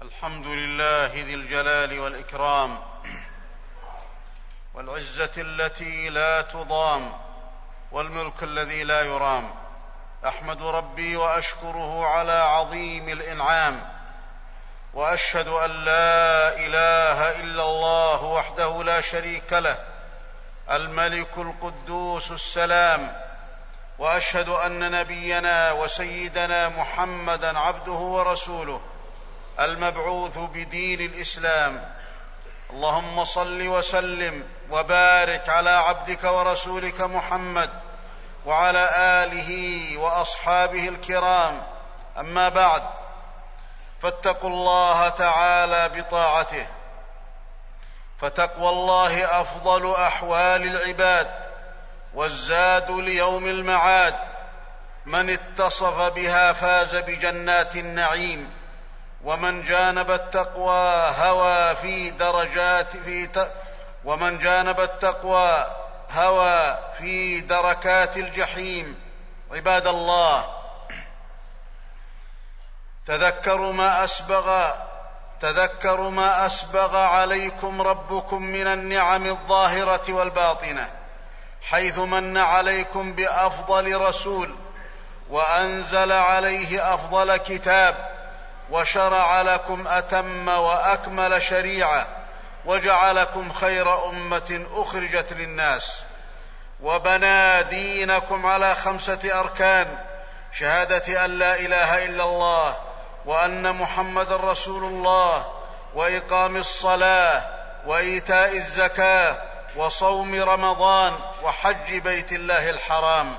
الحمد لله ذي الجلال والإكرام والعزة التي لا تضام والملك الذي لا يرام. أحمد ربي وأشكره على عظيم الإنعام، وأشهد أن لا إله إلا الله وحده لا شريك له الملك القدوس السلام، وأشهد أن نبينا وسيدنا محمدًا عبده ورسوله المبعوث بدين الإسلام. اللهم صل وسلم وبارك على عبدك ورسولك محمد وعلى آله وأصحابه الكرام. أما بعد، فاتقوا الله تعالى بطاعته، فتقوى الله أفضل أحوال العباد والزاد ليوم المعاد. من اتصف بها فاز بجنات النعيم، ومن جانب التقوى هوى في دركات الجحيم. عباد الله، تذكروا ما أسبغ عليكم ربكم من النعم الظاهرة والباطنة، حيث من عليكم بأفضل رسول، وأنزل عليه أفضل كتاب، وشرع لكم أتم وأكمل شريعة، وجعلكم خير أمة أخرجت للناس، وبنى دينكم على 5 أركان: شهادة أن لا إله إلا الله، وأن محمد رسول الله، وإقام الصلاة، وإيتاء الزكاة، وصوم رمضان، وحج بيت الله الحرام.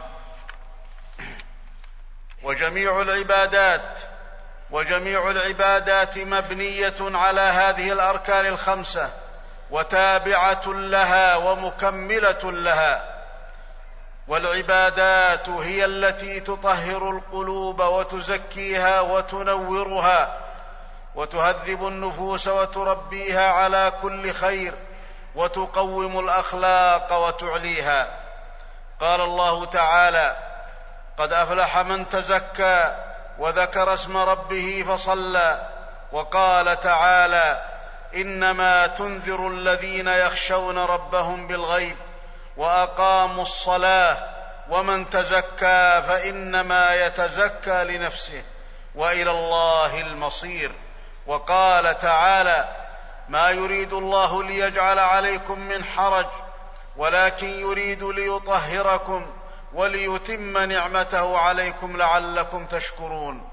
وجميع العبادات مبنية على هذه الأركان ال5، وتابعة لها ومكملة لها. والعبادات هي التي تطهر القلوب وتزكيها وتنورها، وتهذب النفوس وتربيها على كل خير، وتقوم الأخلاق وتعليها. قال الله تعالى: قد أفلح من تزكى وذكر اسم ربه فصلى. وقال تعالى: إنما تنذر الذين يخشون ربهم بالغيب وأقاموا الصلاة، ومن تزكى فإنما يتزكى لنفسه، وإلى الله المصير. وقال تعالى: ما يريد الله ليجعل عليكم من حرج، ولكن يريد ليطهركم وليتم نعمته عليكم لعلكم تشكرون.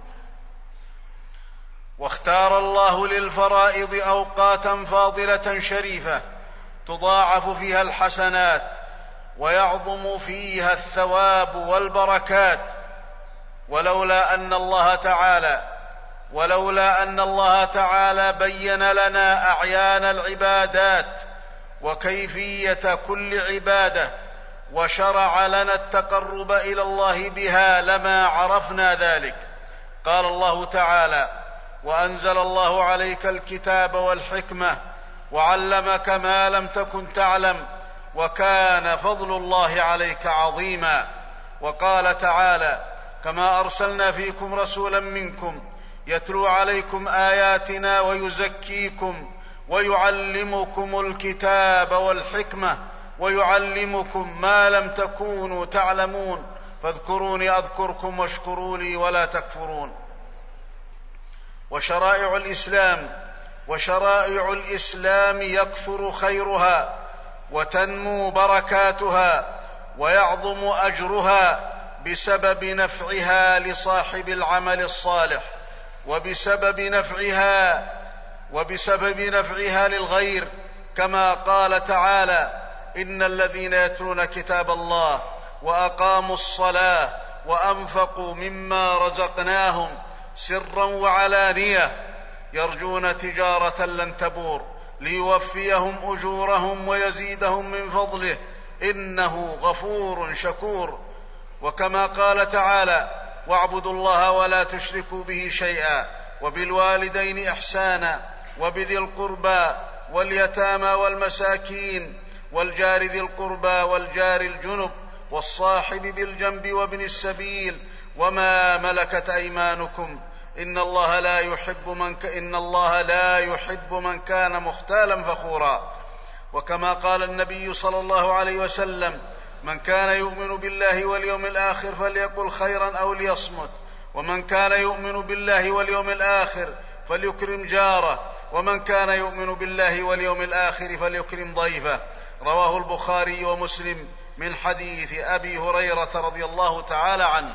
واختار الله للفرائض أوقاتا فاضلة شريفة تضاعف فيها الحسنات ويعظم فيها الثواب والبركات. ولولا أن الله تعالى بين لنا أعيان العبادات وكيفية كل عبادة، وشرع لنا التقرب إلى الله بها، لما عرفنا ذلك. قال الله تعالى: وأنزل الله عليك الكتاب والحكمة وعلمك ما لم تكن تعلم وكان فضل الله عليك عظيما. وقال تعالى: كما أرسلنا فيكم رسولا منكم يتلو عليكم آياتنا ويزكيكم ويعلمكم الكتاب والحكمة ويعلمكم ما لم تكونوا تعلمون، فاذكروني أذكركم واشكروا لي ولا تكفرون. وشرائع الإسلام يكثر خيرها وتنمو بركاتها ويعظم أجرها بسبب نفعها لصاحب العمل الصالح، وبسبب نفعها للغير، كما قال تعالى: إن الذين يتلون كتاب الله وأقاموا الصلاة وأنفقوا مما رزقناهم سرا وعلانية يرجون تجارة لن تبور ليوفيهم أجورهم ويزيدهم من فضله إنه غفور شكور. وكما قال تعالى: واعبدوا الله ولا تشركوا به شيئا وبالوالدين إحسانا وبذي القربى واليتامى والمساكين والجار ذي القربى والجار الجنب والصاحب بالجنب وابن السبيل وما ملكت أيمانكم إن الله لا يحب من كان مختالا فخورا. وكما قال النبي صلى الله عليه وسلم: من كان يؤمن بالله واليوم الآخر فليقل خيرا أو ليصمت، ومن كان يؤمن بالله واليوم الآخر فليكرم جاره، ومن كان يؤمن بالله واليوم الآخر فليكرم ضيفه. رواه البخاري ومسلم من حديث أبي هريرة رضي الله تعالى عنه.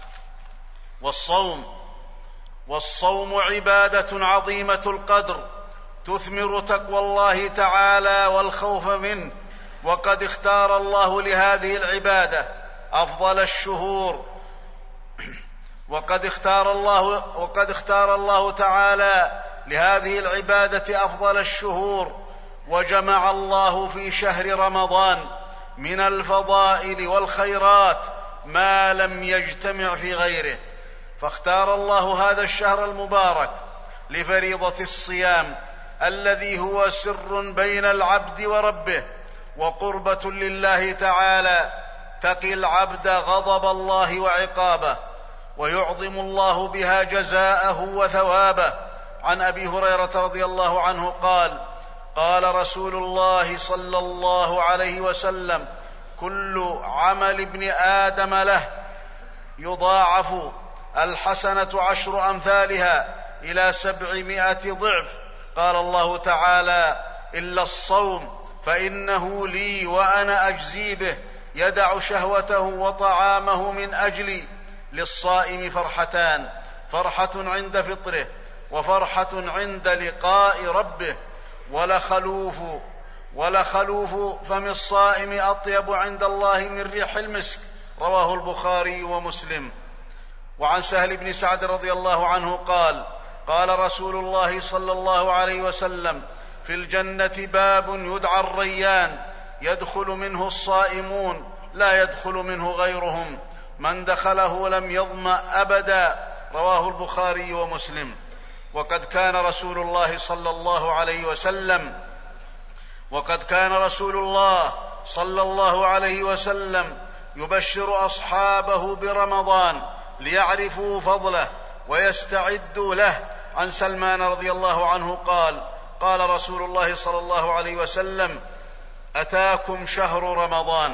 والصوم عبادة عظيمة القدر تثمر تقوى الله تعالى والخوف منه، وقد اختار الله لهذه العبادة أفضل الشهور، وقد اختار الله تعالى لهذه العبادة أفضل الشهور، وجمع الله في شهر رمضان من الفضائل والخيرات ما لم يجتمع في غيره. فاختار الله هذا الشهر المبارك لفريضة الصيام الذي هو سر بين العبد وربه وقربة لله تعالى، تقي العبد غضب الله وعقابه، ويعظم الله بها جزاءه وثوابه. عن أبي هريرة رضي الله عنه قال: قال رسول الله صلى الله عليه وسلم: كل عمل ابن آدم له يضاعف الحسنة 10 أمثالها إلى 700 ضعف. قال الله تعالى: إلا الصوم فإنه لي وأنا أجزي به، يدع شهوته وطعامه من أجلي. للصائم فرحتان: فرحة عند فطره، وفرحة عند لقاء ربه. ولخلوف فم الصائم أطيب عند الله من ريح المسك. رواه البخاري ومسلم. وعن سهل بن سعد رضي الله عنه قال: قال رسول الله صلى الله عليه وسلم: في الجنة باب يدعى الريان، يدخل منه الصائمون لا يدخل منه غيرهم، من دخله لم يظمأ أبدا. رواه البخاري ومسلم. وقد كان رسول الله صلى الله عليه وسلم يبشر أصحابه برمضان ليعرفوا فضله ويستعدوا له. عن سلمان رضي الله عنه قال: قال رسول الله صلى الله عليه وسلم: أتاكم شهر رمضان،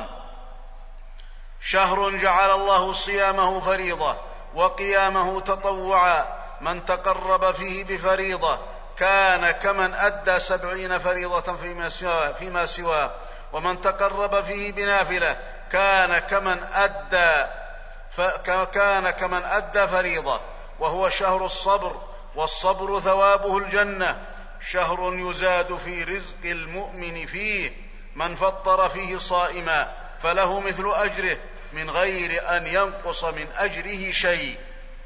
شهر جعل الله صيامه فريضة وقيامه تطوعا، من تقرب فيه بفريضة كان كمن أدى 70 فريضة فيما سواه، ومن تقرب فيه بنافلة كان كمن أدى فريضة. وهو شهر الصبر، والصبر ثوابه الجنة، شهر يزاد في رزق المؤمن فيه، من فطر فيه صائما فله مثل أجره من غير أن ينقص من أجره شيء.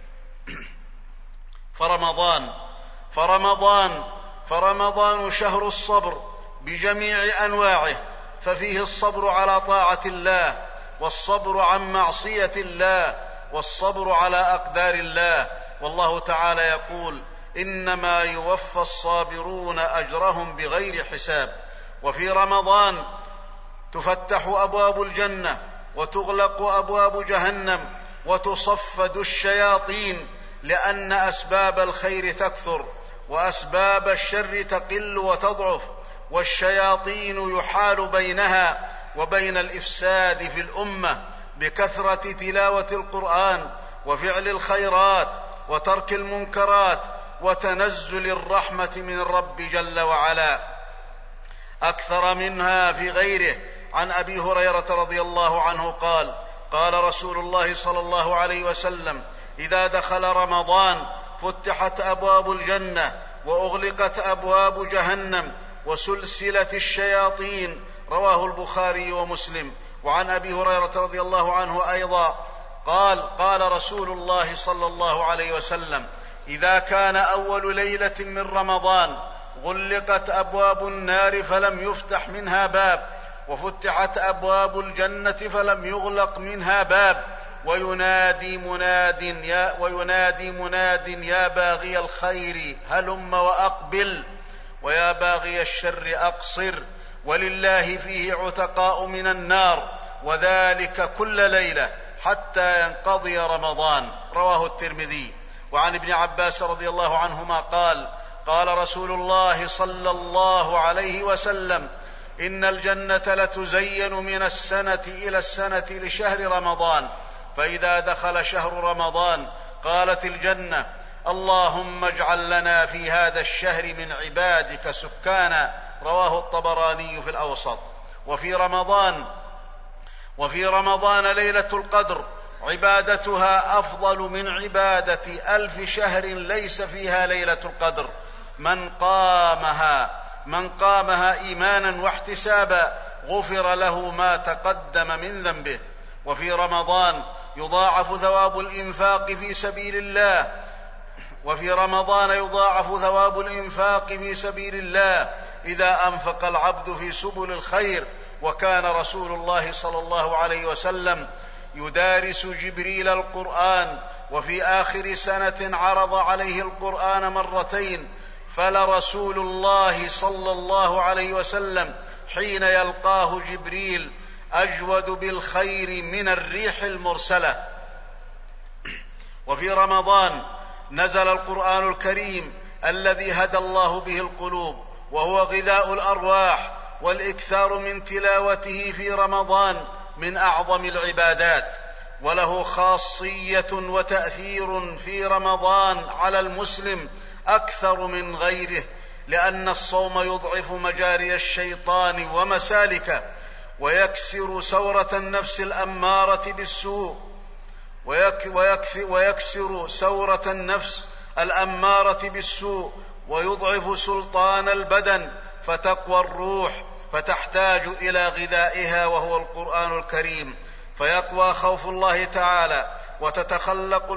فرمضان شهر الصبر بجميع أنواعه، ففيه الصبر على طاعة الله، والصبر عن معصية الله، والصبر على أقدار الله. والله تعالى يقول: إنما يوفى الصابرون أجرهم بغير حساب. وفي رمضان تفتح أبواب الجنة وتغلق أبواب جهنم وتصفد الشياطين، لأن أسباب الخير تكثر وأسباب الشر تقل وتضعف، والشياطين يحال بينها وبين الإفساد في الأمة بكثرة تلاوة القرآن وفعل الخيرات وترك المنكرات وتنزل الرحمة من الرب جل وعلا أكثر منها في غيره. عن أبي هريرة رضي الله عنه قال: قال رسول الله صلى الله عليه وسلم: إذا دخل رمضان فتحت أبواب الجنة وأغلقت أبواب جهنم وسلسلة الشياطين. رواه البخاري ومسلم. وعن أبي هريرة رضي الله عنه أيضا قال: قال رسول الله صلى الله عليه وسلم: إذا كان أول ليلة من رمضان غلقت أبواب النار فلم يفتح منها باب، وفتحت أبواب الجنة فلم يغلق منها باب، وينادي مناد يا باغي الخير هلم وأقبل، ويا باغي الشر أقصر، ولله فيه عتقاء من النار، وذلك كل ليلة حتى ينقضي رمضان. رواه الترمذي. وعن ابن عباس رضي الله عنهما قال: قال رسول الله صلى الله عليه وسلم: إن الجنة لتزين من السنة إلى السنة لشهر رمضان، فإذا دخل شهر رمضان قالت الجنة: اللهم اجعل لنا في هذا الشهر من عبادك سكانا. رواه الطبراني في الأوسط. وفي رمضان ليلة القدر عبادتها أفضل من عبادة 1000 شهر ليس فيها ليلة القدر. من قامها إيمانا واحتسابا غفر له ما تقدم من ذنبه. وفي رمضان يضاعف ثواب الإنفاق في سبيل الله إذا أنفق العبد في سبل الخير. وكان رسول الله صلى الله عليه وسلم يدارس جبريل القرآن، وفي آخر سنة عرض عليه القرآن مرتين، فلرسول الله صلى الله عليه وسلم حين يلقاه جبريل أجود بالخير من الريح المرسلة. وفي رمضان نزل القرآن الكريم الذي هدى الله به القلوب، وهو غذاء الأرواح، والإكثار من تلاوته في رمضان من أعظم العبادات، وله خاصية وتأثير في رمضان على المسلم أكثر من غيره، لأن الصوم يضعف مجاري الشيطان ومسالكه، ويكسر ثورة النفس الأمارة بالسوء، ويضعف سلطان البدن، فتقوى الروح، فتحتاج إلى غذائها وهو القرآن الكريم، فيقوى خوف الله تعالى، وتتخلق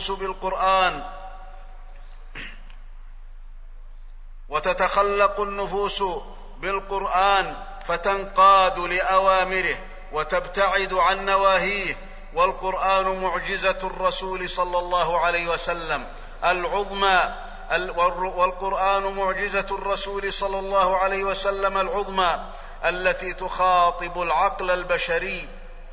النفوس بالقرآن فتنقاد لأوامره وتبتعد عن نواهيه. والقرآن معجزة الرسول صلى الله عليه وسلم العظمى التي تخاطب العقل البشري.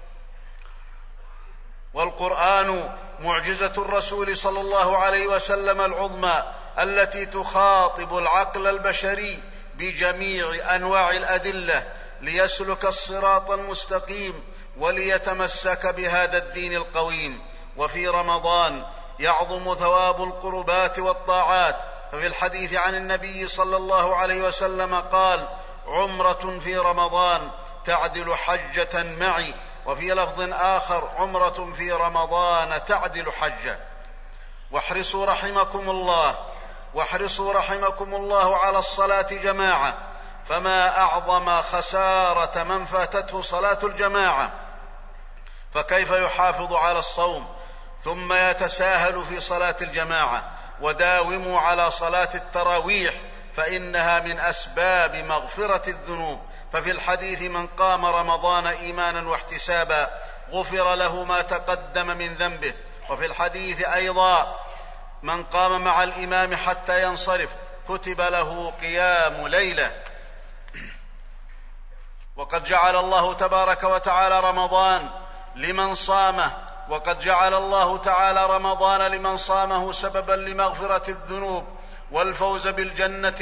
والقرآن معجزة الرسول صلى الله عليه وسلم العظمى التي تخاطب العقل البشري بجميع أنواع الأدلة ليسلك الصراط المستقيم وليتمسك بهذا الدين القويم. وفي رمضان يعظم ثواب القربات والطاعات، ففي الحديث عن النبي صلى الله عليه وسلم قال: عمرة في رمضان تعدل حجة معي، وفي لفظ آخر: عمرة في رمضان تعدل حجة. واحرصوا رحمكم الله على الصلاة جماعة، فما أعظم خسارة من فاتته صلاة الجماعة، فكيف يحافظ على الصوم ثم يتساهل في صلاة الجماعة؟ وداوموا على صلاة التراويح، فإنها من أسباب مغفرة الذنوب. ففي الحديث: من قام رمضان إيمانا واحتسابا غفر له ما تقدم من ذنبه. وفي الحديث أيضا: من قام مع الإمام حتى ينصرف كتب له قيام ليلة. وقد جعل الله تبارك وتعالى رمضان لمن صامه سببا لمغفرة الذنوب والفوز بالجنة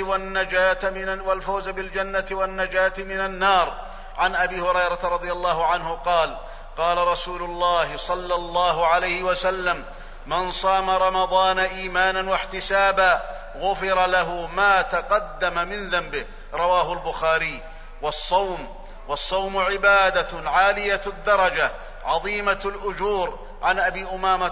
والنجاة من النار. عن أبي هريرة رضي الله عنه قال: قال رسول الله صلى الله عليه وسلم: من صام رمضان إيمانا واحتسابا غفر له ما تقدم من ذنبه. رواه البخاري. والصوم عبادة عالية الدرجة عظيمة الأجور. عن أبي أمامة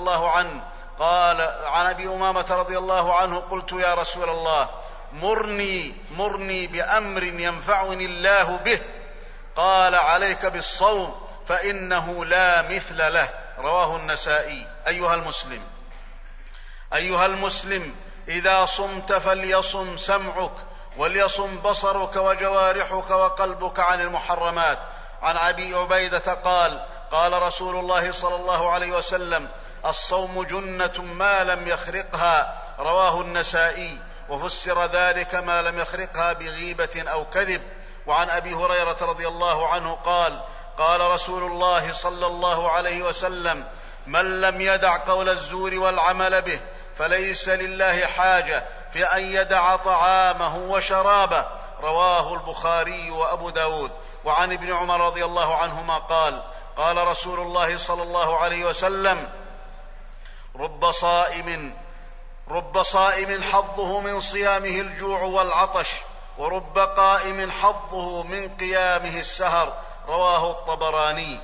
رضي الله عنه قلت: يا رسول الله، مرني بأمر ينفعني الله به. قال: عليك بالصوم فإنه لا مثل له. رواه النسائي. أيها المسلم، إذا صمت فليصم سمعك، وليصم بصرك وجوارحك وقلبك عن المحرمات. عن أبي عبيدة قال: قال رسول الله صلى الله عليه وسلم: الصوم جنة ما لم يخرقها. رواه النسائي. وفسر ذلك ما لم يخرقها بغيبة أو كذب. وعن أبي هريرة رضي الله عنه قال: قال رسول الله صلى الله عليه وسلم: من لم يدع قول الزور والعمل به فليس لله حاجة في أن يدع طعامه وشرابه. رواه البخاري وأبو داود. وعن ابن عمر رضي الله عنهما قال: قال رسول الله صلى الله عليه وسلم: رب صائم حظه من صيامه الجوع والعطش، ورب قائم حظه من قيامه السهر. رواه الطبراني.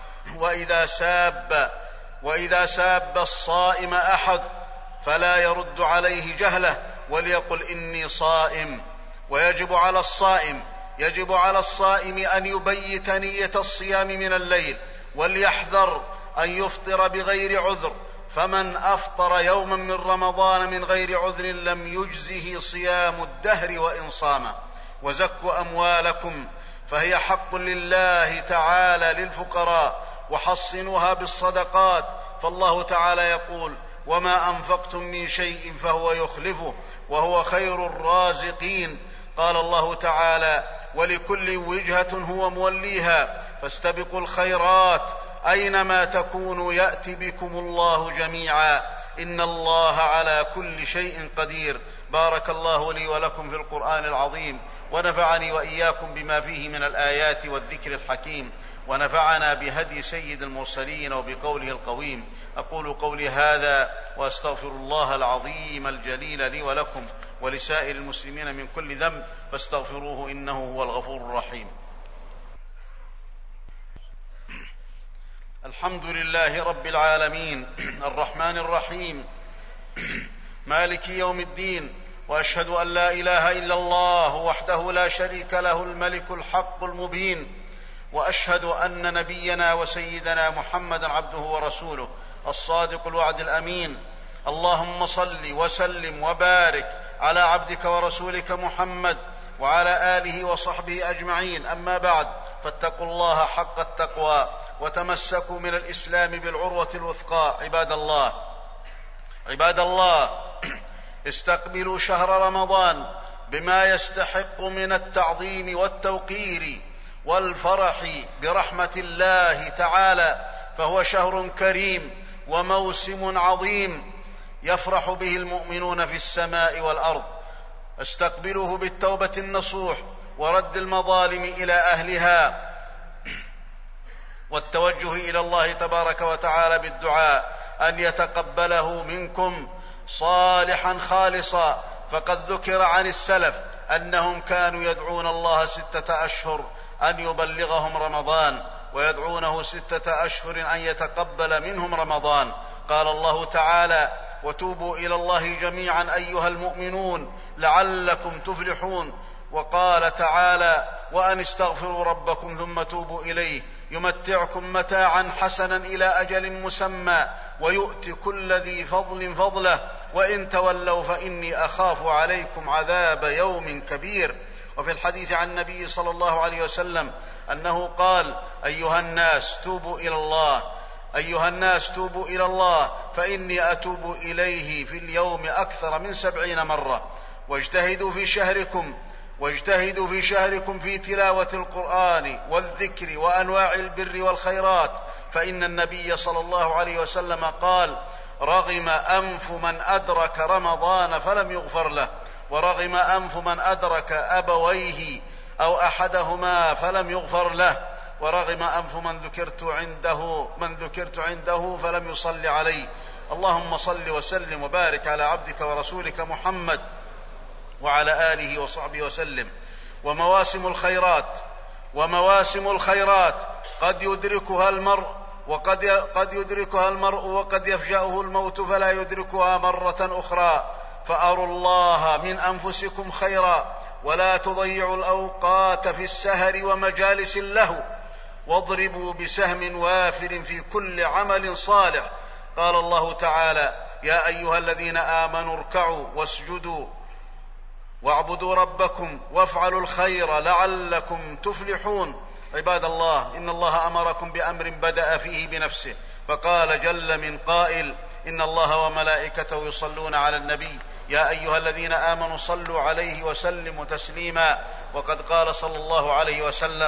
وإذا ساب الصائم أحد فلا يرد عليه جهله، وليقل إني صائم. ويجب على الصائم أن يبيت نية الصيام من الليل، وليحذر أن يفطر بغير عذر، فمن أفطر يوما من رمضان من غير عذر لم يجزه صيام الدهر وإن صام. وزكوا أموالكم فهي حق لله تعالى للفقراء، وحصنوها بالصدقات، فالله تعالى يقول: وما أنفقتم من شيء فهو يخلفه وهو خير الرازقين. قال الله تعالى: ولكل وجهة هو موليها فاستبقوا الخيرات أينما تكونوا يأت بكم الله جميعا إن الله على كل شيء قدير. بارك الله لي ولكم في القرآن العظيم، ونفعني وإياكم بما فيه من الآيات والذكر الحكيم، ونفعنا بهدي سيد المرسلين وبقوله القويم. أقول قولي هذا وأستغفر الله العظيم الجليل لي ولكم ولسائر المسلمين من كل ذنب، فاستغفروه إنه هو الغفور الرحيم. الحمد لله رب العالمين الرحمن الرحيم مالك يوم الدين، وأشهد أن لا إله إلا الله وحده لا شريك له الملك الحق المبين، وأشهد أن نبينا وسيدنا محمدا عبده ورسوله الصادق الوعد الأمين. اللهم صل وسلم وبارك على عبدك ورسولك محمد وعلى آله وصحبه أجمعين. أما بعد، فاتقوا الله حق التقوى وتمسكوا من الإسلام بالعروة الوثقى. عباد الله، استقبلوا شهر رمضان بما يستحق من التعظيم والتوقير والفرح برحمة الله تعالى، فهو شهر كريم وموسم عظيم يفرح به المؤمنون في السماء والأرض. استقبلوه بالتوبة النصوح ورد المظالم إلى أهلها، والتوجه إلى الله تبارك وتعالى بالدعاء أن يتقبله منكم صالحا خالصا. فقد ذكر عن السلف أنهم كانوا يدعون الله 6 أشهر أن يبلغهم رمضان، ويدعونه 6 أشهر أن يتقبل منهم رمضان. قال الله تعالى: وتوبوا إلى الله جميعا أيها المؤمنون لعلكم تفلحون. وقال تعالى: وأن استغفروا ربكم ثم توبوا إليه يمتعكم متاعا حسنا إلى أجل مسمى ويؤتي كل ذي فضل فضله وإن تولوا فإني أخاف عليكم عذاب يوم كبير. وفي الحديث عن النبي صلى الله عليه وسلم أنه قال: أيها الناس توبوا إلى الله فإني أتوب إليه في اليوم أكثر من 70 مرة. واجتهدوا في شهركم في تلاوة القرآن والذكر وأنواع البر والخيرات، فإن النبي صلى الله عليه وسلم قال: رغم أنف من أدرك رمضان فلم يغفر له، ورغم أنف من أدرك أبويه أو أحدهما فلم يغفر له، ورغم أنف من ذكرت عنده فلم يصل عليه. اللهم صل وسلم وبارك على عبدك ورسولك محمد وعلى آله وصحبه وسلم. ومواسم الخيرات قد يدركها المرء وقد يفجأه الموت فلا يدركها مرة أخرى، فأروا الله من أنفسكم خيرا، ولا تضيعوا الأوقات في السهر ومجالس اللهو، واضربوا بسهم وافر في كل عمل صالح. قال الله تعالى: يا أيها الذين آمنوا اركعوا واسجدوا واعبدوا ربكم وافعلوا الخير لعلكم تفلحون. عباد الله، إن الله أمركم بأمر بدأ فيه بنفسه، فقال جل من قائل: إن الله وملائكته يصلون على النبي يا أيها الذين آمنوا صلوا عليه وسلموا تسليما. وقد قال صلى الله عليه وسلم: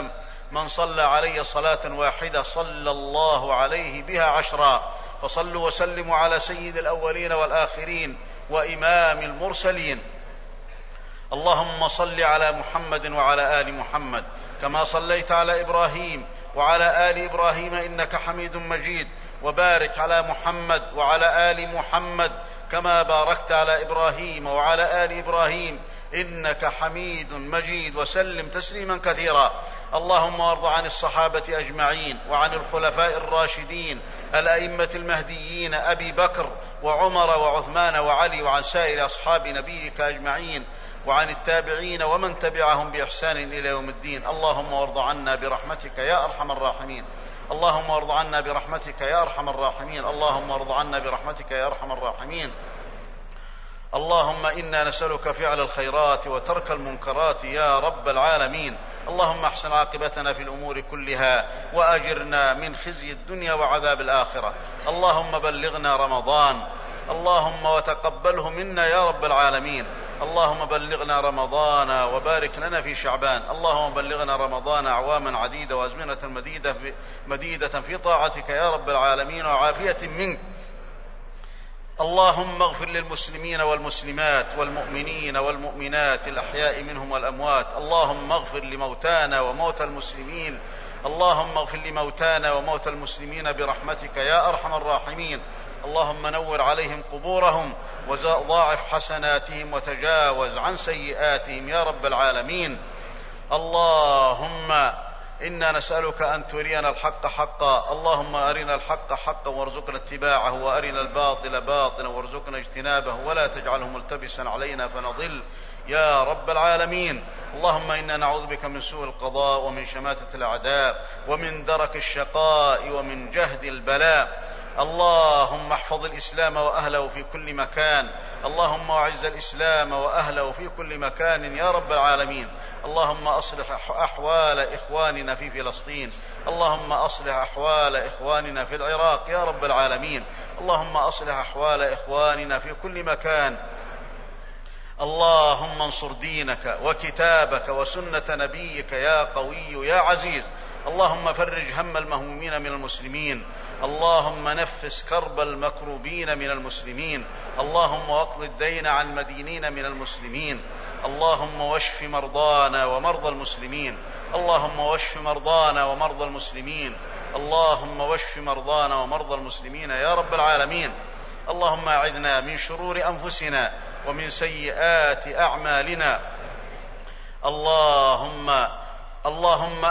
من صلى علي صلاة واحدة صلى الله عليه بها 10. فصلوا وسلموا على سيد الأولين والآخرين وإمام المرسلين. اللهم صل على محمد وعلى آل محمد كما صليت على إبراهيم وعلى آل إبراهيم إنك حميد مجيد، وبارك على محمد وعلى آل محمد كما باركت على إبراهيم وعلى آل إبراهيم إنك حميد مجيد، وسلم تسليما كثيرا. اللهم وارض عن الصحابة أجمعين وعن الخلفاء الراشدين الأئمة المهديين أبي بكر وعمر وعثمان وعلي، وعن سائر أصحاب نبيك أجمعين، وعن التابعين ومن تبعهم بإحسان إلى يوم الدين. اللهم وارض عنا برحمتك يا أرحم الراحمين. اللهم وارض عنا برحمتك يا أرحم الراحمين. اللهم وارض عنا برحمتك يا أرحم الراحمين. اللهم إنا نسألك فعل الخيرات وترك المنكرات يا رب العالمين. اللهم احسن عاقبتنا في الأمور كلها وأجرنا من خزي الدنيا وعذاب الآخرة. اللهم بلغنا رمضان، اللهم وتقبله منا يا رب العالمين. اللهم بلغنا رمضان وبارك لنا في شعبان. اللهم بلغنا رمضان أعواما عديدة وأزمنة مديدة في طاعتك يا رب العالمين وعافية منك. اللهم اغفر للمسلمين والمسلمات والمؤمنين والمؤمنات الأحياء منهم والأموات. اللهم اغفر لموتانا وموتى المسلمين. اللهم اغفر لموتانا وموتى المسلمين برحمتك يا أرحم الراحمين. اللهم نور عليهم قبورهم وضاعف حسناتهم وتجاوز عن سيئاتهم يا رب العالمين. اللهم إنا نسألك أن ترينا الحق حقا. اللهم أرنا الحق حقا وارزقنا اتباعه، وأرنا الباطل باطلا وارزقنا اجتنابه، ولا تجعله ملتبسا علينا فنضل يا رب العالمين. اللهم إنا نعوذ بك من سوء القضاء ومن شماتة الأعداء ومن درك الشقاء ومن جهد البلاء. اللهم احفظ الإسلام وأهله في كل مكان. اللهم أعز الإسلام وأهله في كل مكان يا رب العالمين. اللهم أصلح أحوال إخواننا في فلسطين. اللهم أصلح أحوال إخواننا في العراق يا رب العالمين. اللهم أصلح أحوال إخواننا في كل مكان. اللهم انصر دينك وكتابك وسنة نبيك يا قوي يا عزيز. اللهم فرج هم المهمومين من المسلمين. اللهم نفس كرب المكروبين من المسلمين. اللهم واقض الدين عن المدينين من المسلمين. اللهم واشف مرضانا ومرضى المسلمين. اللهم واشف مرضانا ومرضى المسلمين. اللهم واشف مرضانا ومرضى المسلمين يا رب العالمين. اللهم أعذنا من شرور أنفسنا ومن سيئات أعمالنا. اللهم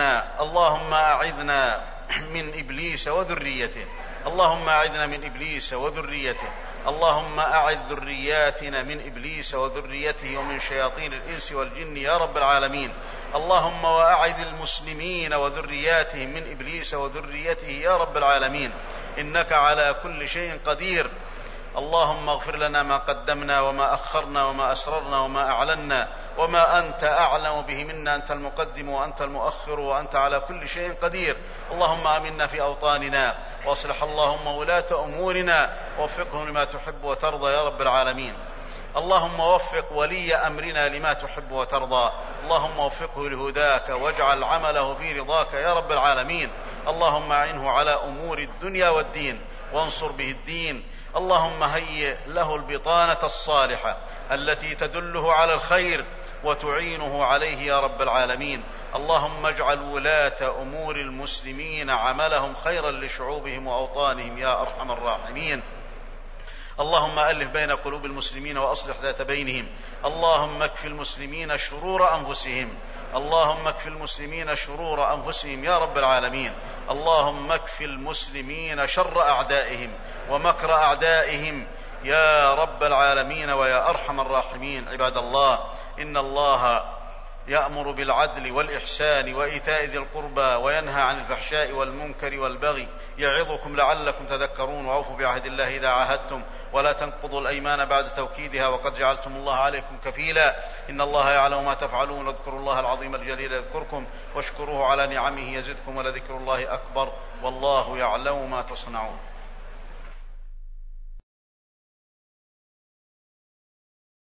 أعذنا من إبليس وذريته. اللهم أعذنا من إبليس وذريته. اللهم أعذ ذرياتنا من إبليس وذريته ومن شياطين الإنس والجن يا رب العالمين. اللهم وأعذ المسلمين وذرياتهم من إبليس وذريته يا رب العالمين، إنك على كل شيء قدير. اللهم اغفر لنا ما قدمنا وما أخرنا وما أسررنا وما أعلنا وما أنت أعلم به منا. أنت المقدم وأنت المؤخر وأنت على كل شيء قدير. اللهم آمنا في أوطاننا وأصلح اللهم ولاة أمورنا ووفقهم لما تحب وترضى يا رب العالمين. اللهم وفق ولي أمرنا لما تحب وترضى. اللهم وفقه لهداك واجعل عمله في رضاك يا رب العالمين. اللهم أعنه على أمور الدنيا والدين وانصر به الدين. اللهم هيئ له البطانة الصالحة التي تدله على الخير وتعينه عليه يا رب العالمين. اللهم اجعل ولاة أمور المسلمين عملهم خيرا لشعوبهم وأوطانهم يا أرحم الراحمين. اللهم ألف بين قلوب المسلمين وأصلح ذات بينهم. اللهم اكف المسلمين شرور أنفسهم. اللهم اكف المسلمين شرور أنفسهم يا رب العالمين. اللهم اكف المسلمين شر أعدائهم ومكر أعدائهم يا رب العالمين ويا أرحم الراحمين. عباد الله، إن الله يأمر بالعدل والإحسان وإيتاء ذي القربى وينهى عن الفحشاء والمنكر والبغي يعظكم لعلكم تذكرون. وأوفوا بعهد الله إذا عاهدتم ولا تنقضوا الأيمان بعد توكيدها وقد جعلتم الله عليكم كفيلا. إن الله يعلم ما تفعلون. واذكروا الله العظيم الجليل يذكركم واشكروه على نعمه يزدكم ولذكر الله أكبر والله يعلم ما تصنعون.